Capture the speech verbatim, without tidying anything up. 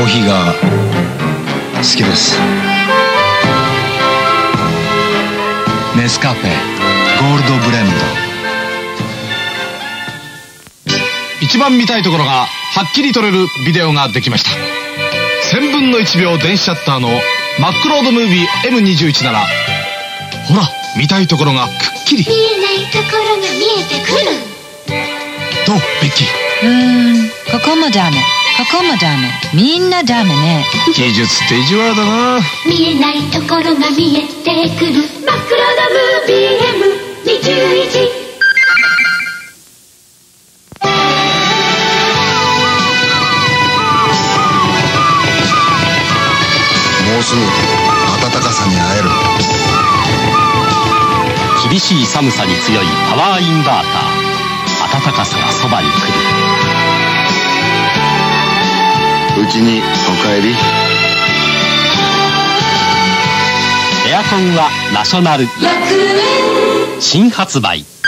ーヒーが好きです。ネスカフェゴールドブレンド。 一番見たいところがはっきり撮れるビデオができました。せんぶんのいちびょう電子シャッターのマックロードムービー エムにじゅういち なら、ほら見たいところがくっきり。 見えないところが見えてくる。 どうベッキー？ うーん、ここもダメ、ここもダメ、みんなダメね。 技術って意地悪だな。 見えないところが見えてくる。マックロードムービー エムにじゅういち。 もうすぐ暖かさに会える。 厳しい寒さに強いパワーインバーター。暖かさがそばに来る。 うちにお帰り。 エアコンはナショナル。新発売。